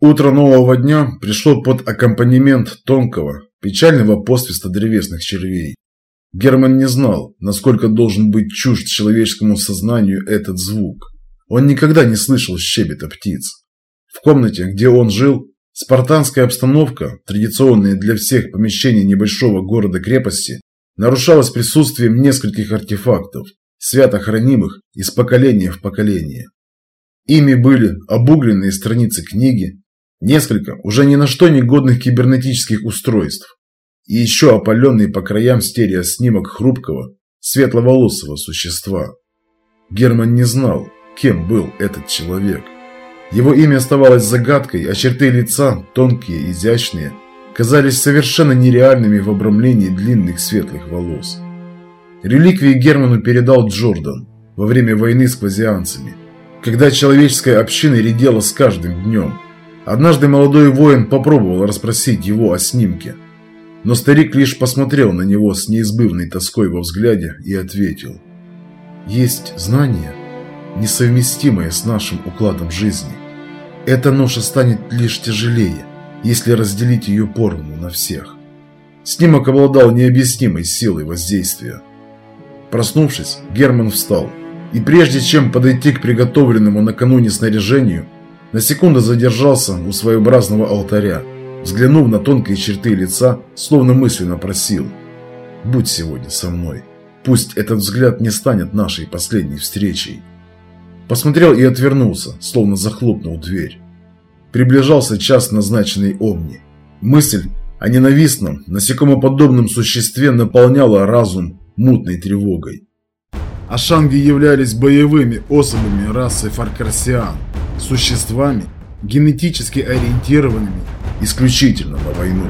Утро нового дня пришло под аккомпанемент тонкого, печального посвиста древесных червей. Герман не знал, насколько должен быть чужд человеческому сознанию этот звук. Он никогда не слышал щебета птиц. В комнате, где он жил, спартанская обстановка, традиционная для всех помещений небольшого города-крепости, нарушалась присутствием нескольких артефактов, свято хранимых из поколения в поколение. Ими были обугленные страницы книги, несколько уже ни на что не годных кибернетических устройств и еще опаленный по краям стереоснимок хрупкого, светловолосого существа. Герман не знал, кем был этот человек. Его имя оставалось загадкой, а черты лица, тонкие, изящные, казались совершенно нереальными в обрамлении длинных светлых волос. Реликвии Герману передал Джордан во время войны с квазианцами, когда человеческая община редела с каждым днем. Однажды молодой воин попробовал расспросить его о снимке, но старик лишь посмотрел на него с неизбывной тоской во взгляде и ответил: «Есть знание, несовместимое с нашим укладом жизни. Эта ноша станет лишь тяжелее, если разделить ее поровну на всех». Снимок обладал необъяснимой силой воздействия. Проснувшись, Герман встал и, прежде чем подойти к приготовленному накануне снаряжению, на секунду задержался у своеобразного алтаря, взглянув на тонкие черты лица, словно мысленно просил: «Будь сегодня со мной, пусть этот взгляд не станет нашей последней встречей». Посмотрел и отвернулся, словно захлопнул дверь. Приближался час назначенный Омни. Мысль о ненавистном, насекомоподобном существе наполняла разум мутной тревогой. Ашанги являлись боевыми особями расы фаркарсиан, существами, генетически ориентированными исключительно на войну.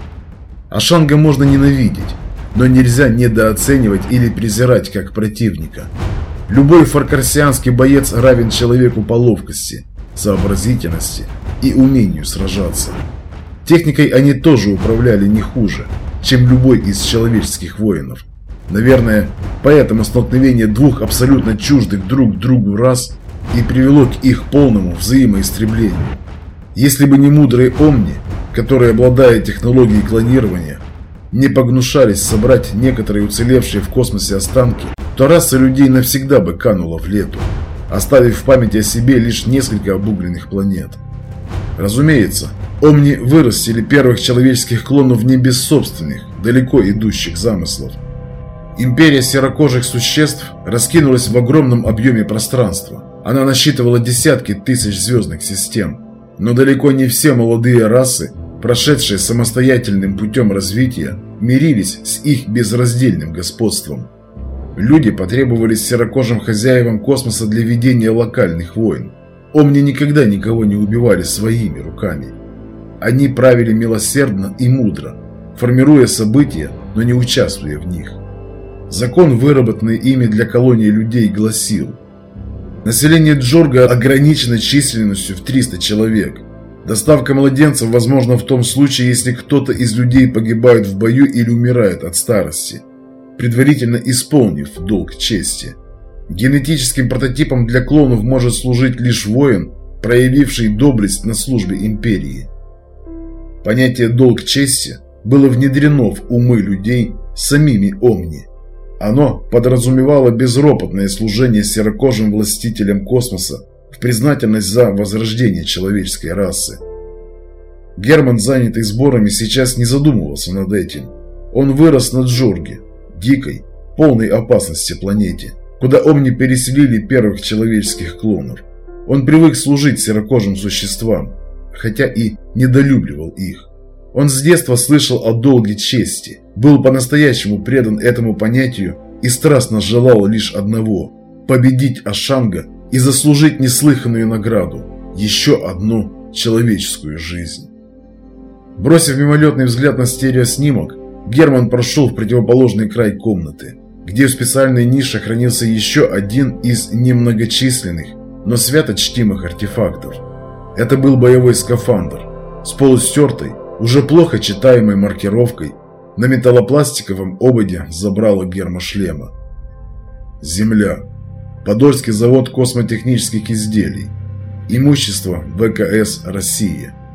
Ашанга можно ненавидеть, но нельзя недооценивать или презирать как противника. Любой фаркарсианский боец равен человеку по ловкости, сообразительности и умению сражаться. Техникой они тоже управляли не хуже, чем любой из человеческих воинов. Наверное, поэтому столкновение двух абсолютно чуждых друг другу рас и привело к их полному взаимоистреблению. Если бы не мудрые Омни, которые, обладая технологией клонирования, не погнушались собрать некоторые уцелевшие в космосе останки, то раса людей навсегда бы канула в лету, оставив в памяти о себе лишь несколько обугленных планет. Разумеется, Омни вырастили первых человеческих клонов не без собственных, далеко идущих замыслов. Империя серокожих существ раскинулась в огромном объеме пространства. Она насчитывала десятки тысяч звездных систем. Но далеко не все молодые расы, прошедшие самостоятельным путем развития, мирились с их безраздельным господством. Люди потребовались серокожим хозяевам космоса для ведения локальных войн. Омни никогда никого не убивали своими руками. Они правили милосердно и мудро, формируя события, но не участвуя в них. Закон, выработанный ими для колонии людей, гласил: население Джорга ограничено численностью в 300 человек. Доставка младенцев возможна в том случае, если кто-то из людей погибает в бою или умирает от старости, предварительно исполнив долг чести. Генетическим прототипом для клонов может служить лишь воин, проявивший доблесть на службе империи. Понятие «долг чести» было внедрено в умы людей самими Омни. Оно подразумевало безропотное служение серокожим властителям космоса в признательность за возрождение человеческой расы. Герман, занятый сборами, сейчас не задумывался над этим. Он вырос на Джорге, дикой, полной опасности планете, куда Омни переселили первых человеческих клонов. Он привык служить серокожим существам, хотя и недолюбливал их. Он с детства слышал о долге чести, был по-настоящему предан этому понятию и страстно желал лишь одного – победить Ашанга и заслужить неслыханную награду – еще одну человеческую жизнь. Бросив мимолетный взгляд на стереоснимок, Герман прошел в противоположный край комнаты, где в специальной нише хранился еще один из немногочисленных, но свято чтимых артефактов. Это был боевой скафандр с полустертой, уже плохо читаемой маркировкой на металлопластиковом ободе забрала гермошлема. Земля. Подольский завод космотехнических изделий. Имущество ВКС «Россия».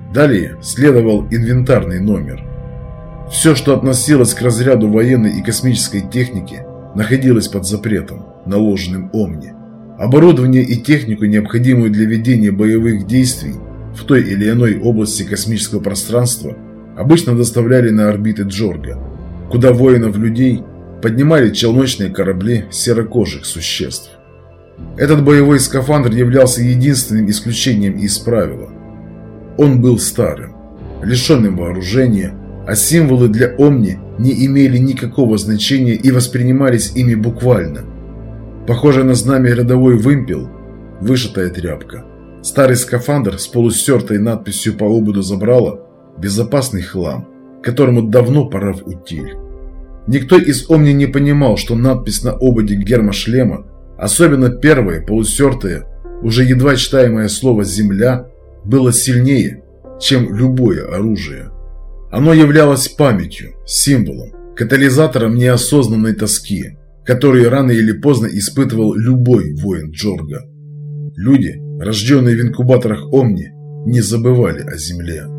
Далее следовал инвентарный номер. Все, что относилось к разряду военной и космической техники, находилось под запретом, наложенным Омни. Оборудование и технику, необходимую для ведения боевых действий в той или иной области космического пространства, обычно доставляли на орбиты Джорга, куда воинов-людей поднимали челночные корабли серокожих существ. Этот боевой скафандр являлся единственным исключением из правила. Он был старым, лишенным вооружения, а символы для Омни не имели никакого значения и воспринимались ими буквально. Похожий на знамя рядовой вымпел, вышитая тряпка. Старый скафандр с полустертой надписью по ободу забрала безопасный хлам, которому давно пора в утиль. Никто из Омни не понимал, что надпись на ободе гермошлема, особенно первое полустертое, уже едва читаемое слово «Земля», было сильнее, чем любое оружие. Оно являлось памятью, символом, катализатором неосознанной тоски, который рано или поздно испытывал любой воин Джорга. Люди, рожденные в инкубаторах Омни, не забывали о Земле.